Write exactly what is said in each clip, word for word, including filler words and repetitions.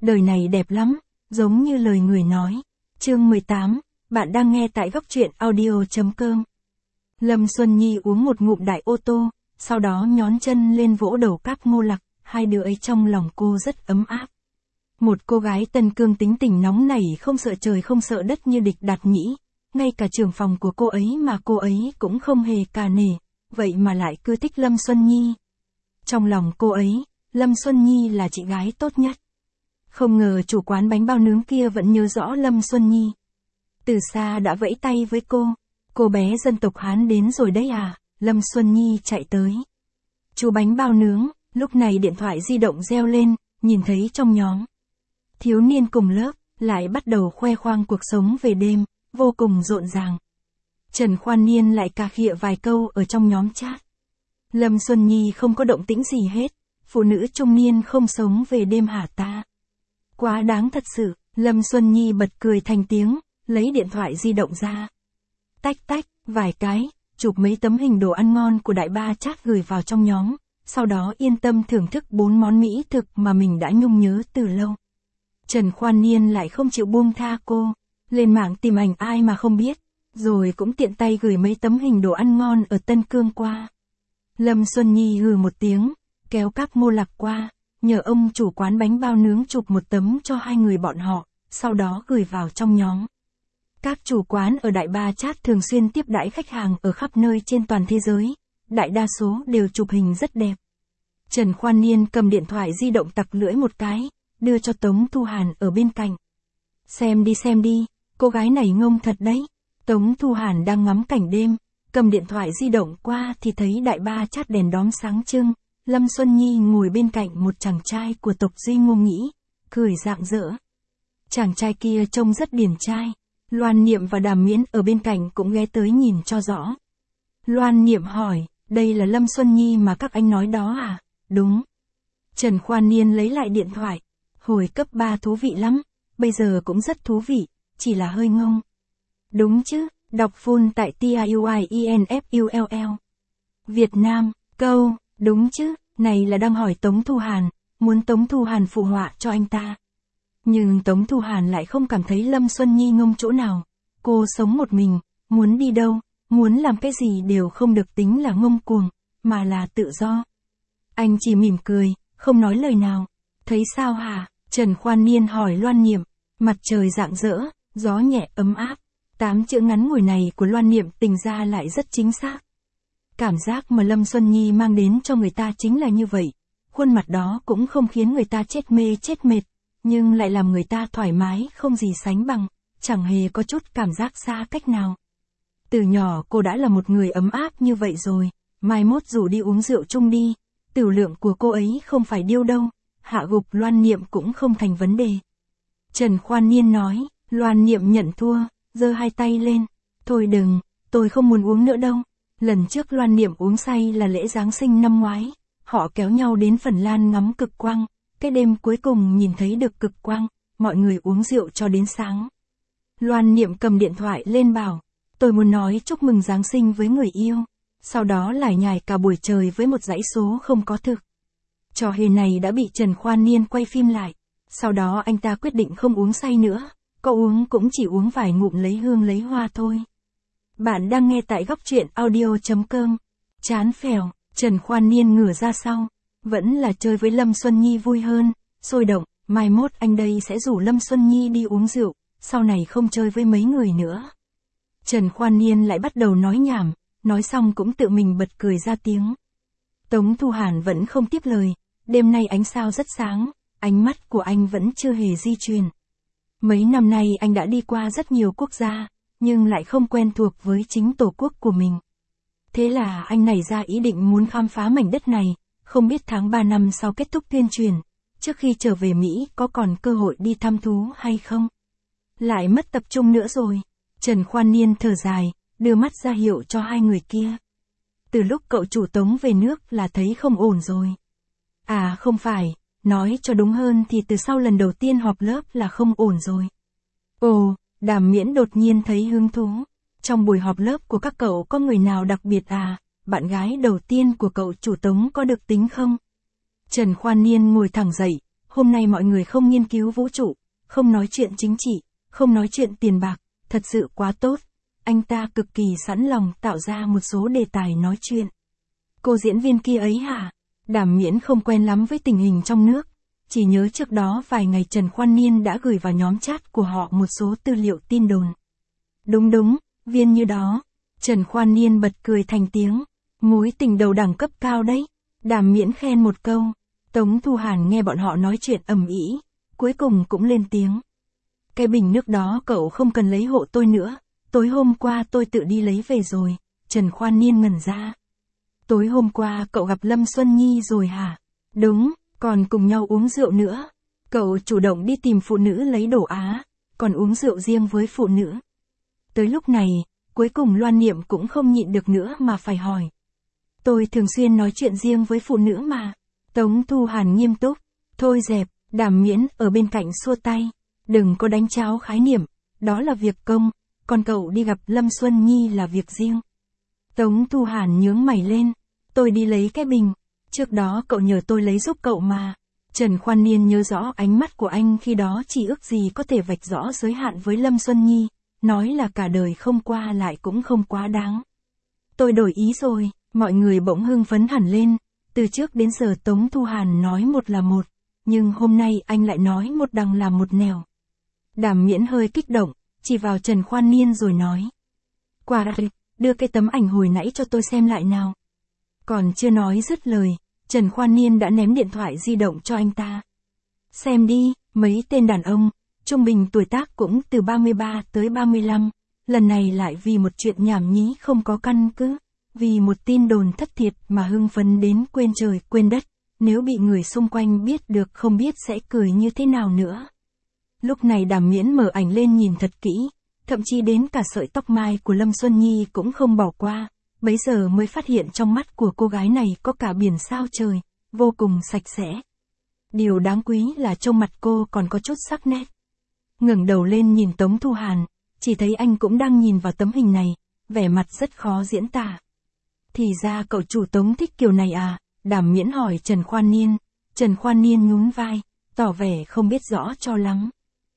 đời này đẹp lắm, giống như lời người nói. Chương mười tám, bạn đang nghe tại góc truyện audio chấm com. Lâm Xuân Nhi uống một ngụm đại ô tô, sau đó nhón chân lên vỗ đầu Cáp Ngô Lặc, hai đứa ấy trong lòng cô rất ấm áp. Một cô gái Tân Cương tính tình nóng nảy không sợ trời không sợ đất như Địch Đạt Nhĩ, ngay cả trưởng phòng của cô ấy mà cô ấy cũng không hề cà nể, vậy mà lại cứ thích Lâm Xuân Nhi. Trong lòng cô ấy, Lâm Xuân Nhi là chị gái tốt nhất. Không ngờ chủ quán bánh bao nướng kia vẫn nhớ rõ Lâm Xuân Nhi. Từ xa đã vẫy tay với cô, cô bé dân tộc Hán đến rồi đấy à, Lâm Xuân Nhi chạy tới. Chú bánh bao nướng, lúc này điện thoại di động reo lên, nhìn thấy trong nhóm thiếu niên cùng lớp, lại bắt đầu khoe khoang cuộc sống về đêm, vô cùng rộn ràng. Trần Khoan Niên lại cà khịa vài câu ở trong nhóm chat. Lâm Xuân Nhi không có động tĩnh gì hết, phụ nữ trung niên không sống về đêm hả ta? Quá đáng thật sự, Lâm Xuân Nhi bật cười thành tiếng, lấy điện thoại di động ra. Tách tách, vài cái, chụp mấy tấm hình đồ ăn ngon của đại ba chat gửi vào trong nhóm, sau đó yên tâm thưởng thức bốn món mỹ thực mà mình đã nhung nhớ từ lâu. Trần Khoan Niên lại không chịu buông tha cô, lên mạng tìm ảnh ai mà không biết, rồi cũng tiện tay gửi mấy tấm hình đồ ăn ngon ở Tân Cương qua. Lâm Xuân Nhi hừ một tiếng, kéo Cáp Ngô Lặc qua, nhờ ông chủ quán bánh bao nướng chụp một tấm cho hai người bọn họ, sau đó gửi vào trong nhóm. Các chủ quán ở Đại Ba Chat thường xuyên tiếp đãi khách hàng ở khắp nơi trên toàn thế giới, đại đa số đều chụp hình rất đẹp. Trần Khoan Niên cầm điện thoại di động tặc lưỡi một cái, đưa cho Tống Thu Hàn ở bên cạnh. Xem đi xem đi, cô gái này ngông thật đấy. Tống Thu Hàn đang ngắm cảnh đêm, cầm điện thoại di động qua thì thấy Đại Ba Chat đèn đóm sáng trưng, Lâm Xuân Nhi ngồi bên cạnh một chàng trai của tộc Duy Ngô Nhĩ, cười rạng rỡ. Chàng trai kia trông rất điển trai, Loan Niệm và Đàm Miễn ở bên cạnh cũng ghé tới nhìn cho rõ. Loan Niệm hỏi, đây là Lâm Xuân Nhi mà các anh nói đó à? Đúng. Trần Khoan Niên lấy lại điện thoại, hồi cấp ba thú vị lắm, bây giờ cũng rất thú vị, chỉ là hơi ngông. Đúng chứ, đọc full tại T I U I E N F U L L. Việt Nam, câu, đúng chứ, này là đang hỏi Tống Thu Hàn, muốn Tống Thu Hàn phụ họa cho anh ta. Nhưng Tống Thu Hàn lại không cảm thấy Lâm Xuân Nhi ngông chỗ nào. Cô sống một mình, muốn đi đâu, muốn làm cái gì đều không được tính là ngông cuồng, mà là tự do. Anh chỉ mỉm cười, không nói lời nào. Thấy sao hả? Trần Khoan Niên hỏi Loan Niệm. Mặt trời rạng rỡ, gió nhẹ ấm áp. Tám chữ ngắn ngủi này của Loan Niệm tình ra lại rất chính xác. Cảm giác mà Lâm Xuân Nhi mang đến cho người ta chính là như vậy. Khuôn mặt đó cũng không khiến người ta chết mê chết mệt, nhưng lại làm người ta thoải mái không gì sánh bằng, chẳng hề có chút cảm giác xa cách nào. Từ nhỏ cô đã là một người ấm áp như vậy rồi, mai mốt rủ đi uống rượu chung đi, tửu lượng của cô ấy không phải điêu đâu, hạ gục Loan Niệm cũng không thành vấn đề. Trần Khoan Niên nói, Loan Niệm nhận thua, giơ hai tay lên, thôi đừng, tôi không muốn uống nữa đâu. Lần trước Loan Niệm uống say là lễ Giáng sinh năm ngoái, họ kéo nhau đến Phần Lan ngắm cực quang, cái đêm cuối cùng nhìn thấy được cực quang, mọi người uống rượu cho đến sáng. Loan Niệm cầm điện thoại lên bảo, tôi muốn nói chúc mừng Giáng sinh với người yêu, sau đó lải nhải cả buổi trời với một dãy số không có thực. Trò hề này đã bị Trần Khoan Niên quay phim lại, sau đó anh ta quyết định không uống say nữa, có uống cũng chỉ uống vài ngụm lấy hương lấy hoa thôi. Bạn đang nghe tại góc truyện audio chấm com. Chán phèo, Trần Khoan Niên ngửa ra sau. Vẫn là chơi với Lâm Xuân Nhi vui hơn, sôi động, mai mốt anh đây sẽ rủ Lâm Xuân Nhi đi uống rượu, sau này không chơi với mấy người nữa. Trần Khoan Niên lại bắt đầu nói nhảm, nói xong cũng tự mình bật cười ra tiếng. Tống Thu Hàn vẫn không tiếp lời, đêm nay ánh sao rất sáng, ánh mắt của anh vẫn chưa hề di chuyển. Mấy năm nay anh đã đi qua rất nhiều quốc gia, nhưng lại không quen thuộc với chính tổ quốc của mình. Thế là anh nảy ra ý định muốn khám phá mảnh đất này, không biết tháng ba năm sau kết thúc tuyên truyền, trước khi trở về Mỹ có còn cơ hội đi thăm thú hay không. Lại mất tập trung nữa rồi. Trần Khoan Niên thở dài, đưa mắt ra hiệu cho hai người kia. Từ lúc cậu chủ Tống về nước là thấy không ổn rồi. À không phải, nói cho đúng hơn thì từ sau lần đầu tiên họp lớp là không ổn rồi. Ồ, Đàm Miễn đột nhiên thấy hứng thú. Trong buổi họp lớp của các cậu có người nào đặc biệt à? Bạn gái đầu tiên của cậu chủ Tống có được tính không? Trần Khoan Niên ngồi thẳng dậy, hôm nay mọi người không nghiên cứu vũ trụ, không nói chuyện chính trị, không nói chuyện tiền bạc, thật sự quá tốt. Anh ta cực kỳ sẵn lòng tạo ra một số đề tài nói chuyện. Cô diễn viên kia ấy hả? Đàm Miễn không quen lắm với tình hình trong nước, chỉ nhớ trước đó vài ngày Trần Khoan Niên đã gửi vào nhóm chat của họ một số tư liệu tin đồn. Đúng đúng, viên như đó. Trần Khoan Niên bật cười thành tiếng. Mối tình đầu đẳng cấp cao đấy. Đàm Miễn khen một câu. Tống Thu Hàn nghe bọn họ nói chuyện ầm ĩ, cuối cùng cũng lên tiếng. Cái bình nước đó cậu không cần lấy hộ tôi nữa, tối hôm qua tôi tự đi lấy về rồi. Trần Khoan Niên ngẩn ra. Tối hôm qua cậu gặp Lâm Xuân Nhi rồi hả? Đúng, còn cùng nhau uống rượu nữa. Cậu chủ động đi tìm phụ nữ lấy đồ Á, còn uống rượu riêng với phụ nữ. Tới lúc này, cuối cùng Loan Niệm cũng không nhịn được nữa mà phải hỏi. Tôi thường xuyên nói chuyện riêng với phụ nữ mà. Tống Thu Hàn nghiêm túc. Thôi dẹp, Đàm Miễn ở bên cạnh xua tay. Đừng có đánh cháo khái niệm, đó là việc công, còn cậu đi gặp Lâm Xuân Nhi là việc riêng. Tống Thu Hàn nhướng mày lên. Tôi đi lấy cái bình, trước đó cậu nhờ tôi lấy giúp cậu mà. Trần Khoan Niên nhớ rõ ánh mắt của anh khi đó chỉ ước gì có thể vạch rõ giới hạn với Lâm Xuân Nhi, nói là cả đời không qua lại cũng không quá đáng. Tôi đổi ý rồi, mọi người bỗng hưng phấn hẳn lên, từ trước đến giờ Tống Thu Hàn nói một là một, nhưng hôm nay anh lại nói một đằng là một nẻo. Đàm Miễn hơi kích động, chỉ vào Trần Khoan Niên rồi nói. Quả đây, đưa cái tấm ảnh hồi nãy cho tôi xem lại nào. Còn chưa nói dứt lời, Trần Khoan Niên đã ném điện thoại di động cho anh ta. Xem đi, mấy tên đàn ông, trung bình tuổi tác cũng từ ba mươi ba tới ba mươi lăm, lần này lại vì một chuyện nhảm nhí không có căn cứ, vì một tin đồn thất thiệt mà hưng phấn đến quên trời quên đất, nếu bị người xung quanh biết được không biết sẽ cười như thế nào nữa. Lúc này Đàm Miễn mở ảnh lên nhìn thật kỹ, thậm chí đến cả sợi tóc mai của Lâm Xuân Nhi cũng không bỏ qua. Bấy giờ mới phát hiện trong mắt của cô gái này có cả biển sao trời, vô cùng sạch sẽ. Điều đáng quý là trong mặt cô còn có chút sắc nét. Ngẩng đầu lên nhìn Tống Thu Hàn, chỉ thấy anh cũng đang nhìn vào tấm hình này, vẻ mặt rất khó diễn tả. Thì ra cậu chủ Tống thích kiểu này à? Đàm Miễn hỏi Trần Khoan Niên. Trần Khoan Niên nhún vai, tỏ vẻ không biết rõ cho lắm.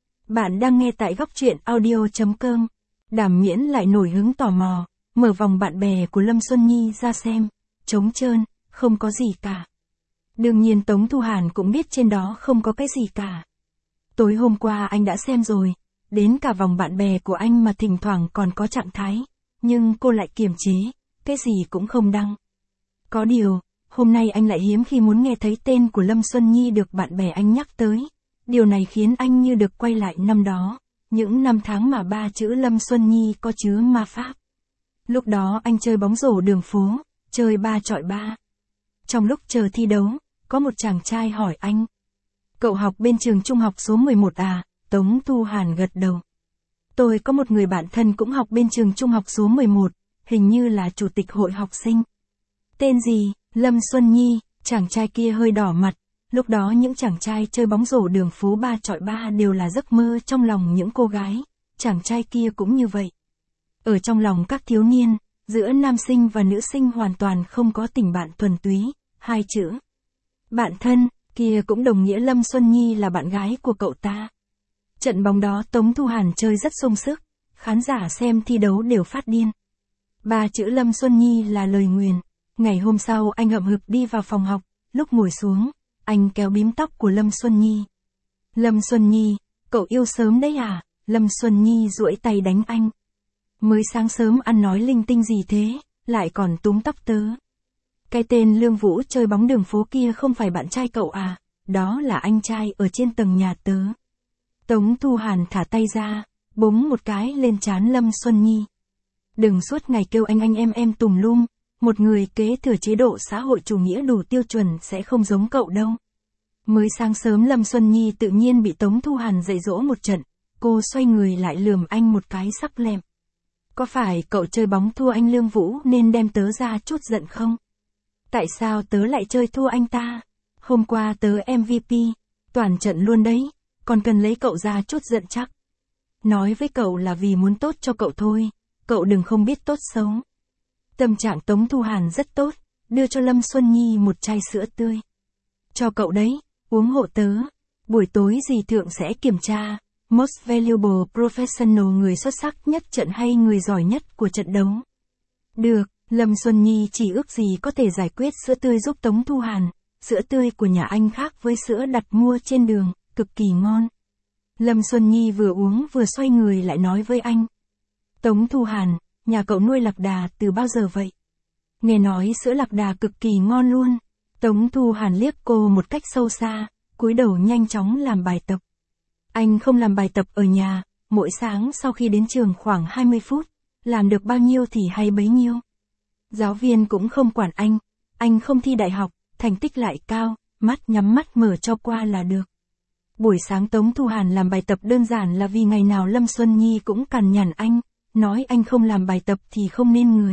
Bạn đang nghe tại góc truyện audio chấm com. Đàm Miễn lại nổi hứng tò mò. Mở vòng bạn bè của Lâm Xuân Nhi ra xem, trống trơn, không có gì cả. Đương nhiên Tống Thu Hàn cũng biết trên đó không có cái gì cả. Tối hôm qua anh đã xem rồi, đến cả vòng bạn bè của anh mà thỉnh thoảng còn có trạng thái, nhưng cô lại kiềm chế, cái gì cũng không đăng. Có điều, hôm nay anh lại hiếm khi muốn nghe thấy tên của Lâm Xuân Nhi được bạn bè anh nhắc tới. Điều này khiến anh như được quay lại năm đó, những năm tháng mà ba chữ Lâm Xuân Nhi có chứa ma pháp. Lúc đó anh chơi bóng rổ đường phố, chơi ba chọi ba. Trong lúc chờ thi đấu, có một chàng trai hỏi anh. Cậu học bên trường trung học số mười một à? Tống Thu Hàn gật đầu. Tôi có một người bạn thân cũng học bên trường trung học số mười một, hình như là chủ tịch hội học sinh. Tên gì? Lâm Xuân Nhi. Chàng trai kia hơi đỏ mặt. Lúc đó những chàng trai chơi bóng rổ đường phố ba chọi ba đều là giấc mơ trong lòng những cô gái. Chàng trai kia cũng như vậy. Ở trong lòng các thiếu niên, giữa nam sinh và nữ sinh hoàn toàn không có tình bạn thuần túy, hai chữ. Bạn thân, kia cũng đồng nghĩa Lâm Xuân Nhi là bạn gái của cậu ta. Trận bóng đó Tống Thu Hàn chơi rất sung sức, khán giả xem thi đấu đều phát điên. Ba chữ Lâm Xuân Nhi là lời nguyền. Ngày hôm sau anh hậm hực đi vào phòng học, lúc ngồi xuống, anh kéo bím tóc của Lâm Xuân Nhi. Lâm Xuân Nhi, cậu yêu sớm đấy à? Lâm Xuân Nhi duỗi tay đánh anh. Mới sáng sớm ăn nói linh tinh gì thế, lại còn túm tóc tớ. Cái tên Lương Vũ chơi bóng đường phố kia không phải bạn trai cậu à, đó là anh trai ở trên tầng nhà tớ. Tống Thu Hàn thả tay ra, búng một cái lên trán Lâm Xuân Nhi. Đừng suốt ngày kêu anh anh em em tùm lum, một người kế thừa chế độ xã hội chủ nghĩa đủ tiêu chuẩn sẽ không giống cậu đâu. Mới sáng sớm Lâm Xuân Nhi tự nhiên bị Tống Thu Hàn dạy dỗ một trận, cô xoay người lại lườm anh một cái sắc lẹm. Có phải cậu chơi bóng thua anh Lương Vũ nên đem tớ ra chút giận không? Tại sao tớ lại chơi thua anh ta? Hôm qua tớ em vê pê, toàn trận luôn đấy, còn cần lấy cậu ra chút giận chắc. Nói với cậu là vì muốn tốt cho cậu thôi, cậu đừng không biết tốt xấu. Tâm trạng Tống Thu Hàn rất tốt, đưa cho Lâm Xuân Nhi một chai sữa tươi. Cho cậu đấy, uống hộ tớ. Buổi tối dì Thượng sẽ kiểm tra, Most Valuable Professional, người xuất sắc nhất trận hay người giỏi nhất của trận đấu. Được, Lâm Xuân Nhi chỉ ước gì có thể giải quyết sữa tươi giúp Tống Thu Hàn. Sữa tươi của nhà anh khác với sữa đặt mua trên đường, cực kỳ ngon. Lâm Xuân Nhi vừa uống vừa xoay người lại nói với anh. Tống Thu Hàn, nhà cậu nuôi lạc đà từ bao giờ vậy? Nghe nói sữa lạc đà cực kỳ ngon luôn. Tống Thu Hàn liếc cô một cách sâu xa, cúi đầu nhanh chóng làm bài tập. Anh không làm bài tập ở nhà, mỗi sáng sau khi đến trường khoảng hai mươi phút, làm được bao nhiêu thì hay bấy nhiêu. Giáo viên cũng không quản anh, anh không thi đại học, thành tích lại cao, mắt nhắm mắt mở cho qua là được. Buổi sáng Tống Thu Hàn làm bài tập đơn giản là vì ngày nào Lâm Xuân Nhi cũng cằn nhằn anh, nói anh không làm bài tập thì không nên người.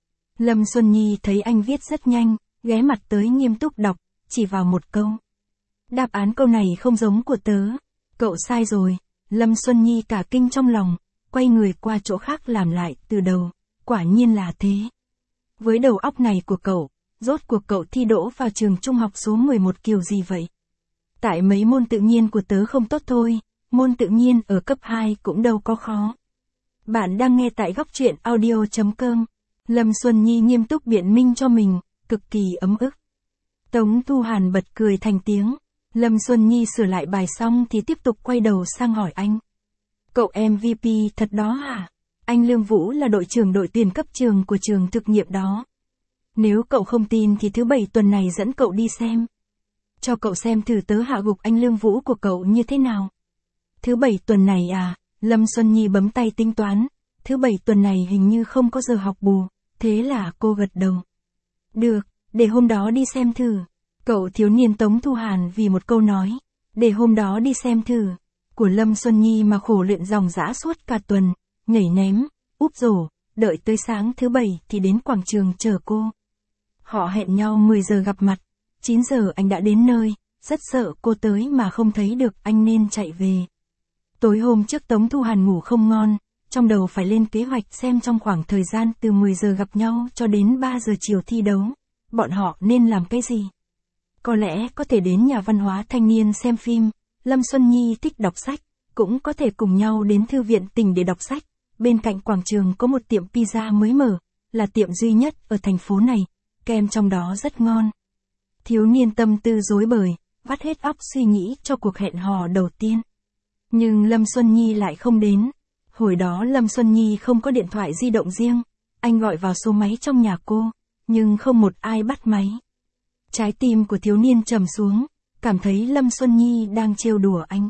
Lâm Xuân Nhi thấy anh viết rất nhanh, ghé mặt tới nghiêm túc đọc, chỉ vào một câu. Đáp án câu này không giống của tớ. Cậu sai rồi. Lâm Xuân Nhi cả kinh trong lòng, quay người qua chỗ khác làm lại từ đầu. Quả nhiên là thế. Với đầu óc này của cậu, rốt cuộc cậu thi đỗ vào trường trung học số mười một kiểu gì vậy? Tại mấy môn tự nhiên của tớ không tốt thôi, môn tự nhiên ở cấp hai cũng đâu có khó. Bạn đang nghe tại góc truyện audio chấm com. Lâm Xuân Nhi nghiêm túc biện minh cho mình, cực kỳ ấm ức. Tống Thu Hàn bật cười thành tiếng. Lâm Xuân Nhi sửa lại bài xong thì tiếp tục quay đầu sang hỏi anh. Cậu em vê pê thật đó hả? Anh Lương Vũ là đội trưởng đội tuyển cấp trường của trường thực nghiệm đó. Nếu cậu không tin thì thứ bảy tuần này dẫn cậu đi xem. Cho cậu xem thử tớ hạ gục anh Lương Vũ của cậu như thế nào. Thứ bảy tuần này à? Lâm Xuân Nhi bấm tay tính toán. Thứ bảy tuần này hình như không có giờ học bù. Thế là cô gật đầu. Được, để hôm đó đi xem thử. Cậu thiếu niên Tống Thu Hàn vì một câu nói. Để hôm đó đi xem thử. Của Lâm Xuân Nhi mà khổ luyện dòng dã suốt cả tuần. Nhảy ném, úp rổ, đợi tới sáng thứ bảy thì đến quảng trường chờ cô. Họ hẹn nhau mười giờ gặp mặt. chín giờ anh đã đến nơi, rất sợ cô tới mà không thấy được anh nên chạy về. Tối hôm trước Tống Thu Hàn ngủ không ngon, trong đầu phải lên kế hoạch xem trong khoảng thời gian từ mười giờ gặp nhau cho đến ba giờ chiều thi đấu, bọn họ nên làm cái gì. Có lẽ có thể đến nhà văn hóa thanh niên xem phim, Lâm Xuân Nhi thích đọc sách, cũng có thể cùng nhau đến thư viện tỉnh để đọc sách. Bên cạnh quảng trường có một tiệm pizza mới mở, là tiệm duy nhất ở thành phố này, kem trong đó rất ngon. Thiếu niên tâm tư rối bời, vắt hết óc suy nghĩ cho cuộc hẹn hò đầu tiên. Nhưng Lâm Xuân Nhi lại không đến. Hồi đó Lâm Xuân Nhi không có điện thoại di động riêng, anh gọi vào số máy trong nhà cô, nhưng không một ai bắt máy. Trái tim của thiếu niên trầm xuống, cảm thấy Lâm Xuân Nhi đang trêu đùa anh.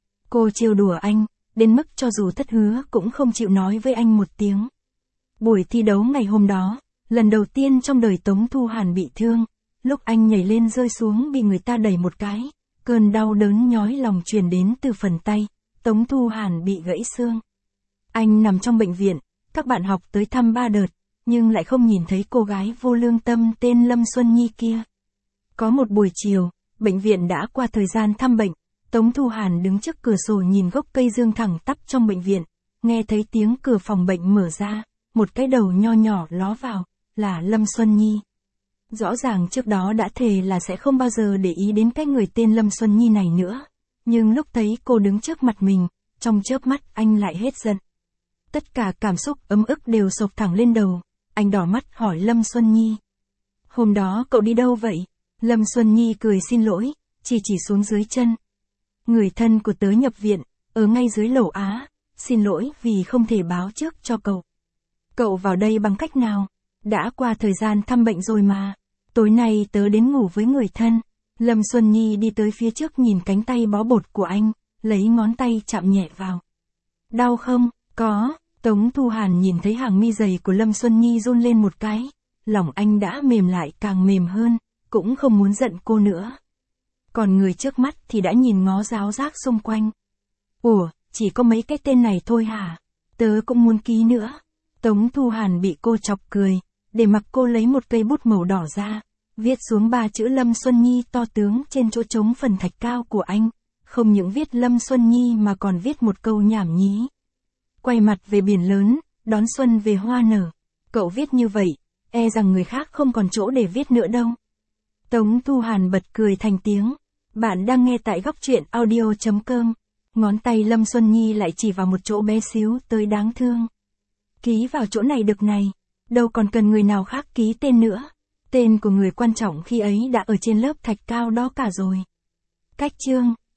Cô trêu đùa anh, đến mức cho dù thất hứa cũng không chịu nói với anh một tiếng. Buổi thi đấu ngày hôm đó, lần đầu tiên trong đời Tống Thu Hàn bị thương, lúc anh nhảy lên rơi xuống bị người ta đẩy một cái, cơn đau đớn nhói lòng truyền đến từ phần tay, Tống Thu Hàn bị gãy xương. Anh nằm trong bệnh viện, các bạn học tới thăm ba đợt, nhưng lại không nhìn thấy cô gái vô lương tâm tên Lâm Xuân Nhi kia. Có một buổi chiều, bệnh viện đã qua thời gian thăm bệnh, Tống Thu Hàn đứng trước cửa sổ nhìn gốc cây dương thẳng tắp trong bệnh viện, nghe thấy tiếng cửa phòng bệnh mở ra, một cái đầu nho nhỏ ló vào, là Lâm Xuân Nhi. Rõ ràng trước đó đã thề là sẽ không bao giờ để ý đến cái người tên Lâm Xuân Nhi này nữa, nhưng lúc thấy cô đứng trước mặt mình, trong chớp mắt anh lại hết giận. Tất cả cảm xúc ấm ức đều sộc thẳng lên đầu, anh đỏ mắt hỏi Lâm Xuân Nhi. Hôm đó cậu đi đâu vậy? Lâm Xuân Nhi cười xin lỗi, chỉ chỉ xuống dưới chân. Người thân của tớ nhập viện, ở ngay dưới lầu Á, xin lỗi vì không thể báo trước cho cậu. Cậu vào đây bằng cách nào? Đã qua thời gian thăm bệnh rồi mà. Tối nay tớ đến ngủ với người thân. Lâm Xuân Nhi đi tới phía trước nhìn cánh tay bó bột của anh, lấy ngón tay chạm nhẹ vào. Đau không? Có. Tống Thu Hàn nhìn thấy hàng mi dày của Lâm Xuân Nhi run lên một cái. Lòng anh đã mềm lại càng mềm hơn, cũng không muốn giận cô nữa. Còn người trước mắt thì đã nhìn ngó ráo rác xung quanh. Ủa, chỉ có mấy cái tên này thôi hả? Tớ cũng muốn ký nữa. Tống Thu Hàn bị cô chọc cười, để mặc cô lấy một cây bút màu đỏ ra, viết xuống ba chữ Lâm Xuân Nhi to tướng trên chỗ trống phần thạch cao của anh. Không những viết Lâm Xuân Nhi mà còn viết một câu nhảm nhí. Quay mặt về biển lớn, đón xuân về hoa nở. Cậu viết như vậy, e rằng người khác không còn chỗ để viết nữa đâu. Tống Thu Hàn bật cười thành tiếng. Bạn đang nghe tại góc truyện audio.com. Ngón tay Lâm Xuân Nhi lại chỉ vào một chỗ bé xíu tới đáng thương. Ký vào chỗ này được này. Đâu còn cần người nào khác ký tên nữa. Tên của người quan trọng khi ấy đã ở trên lớp thạch cao đó cả rồi. Cách chương.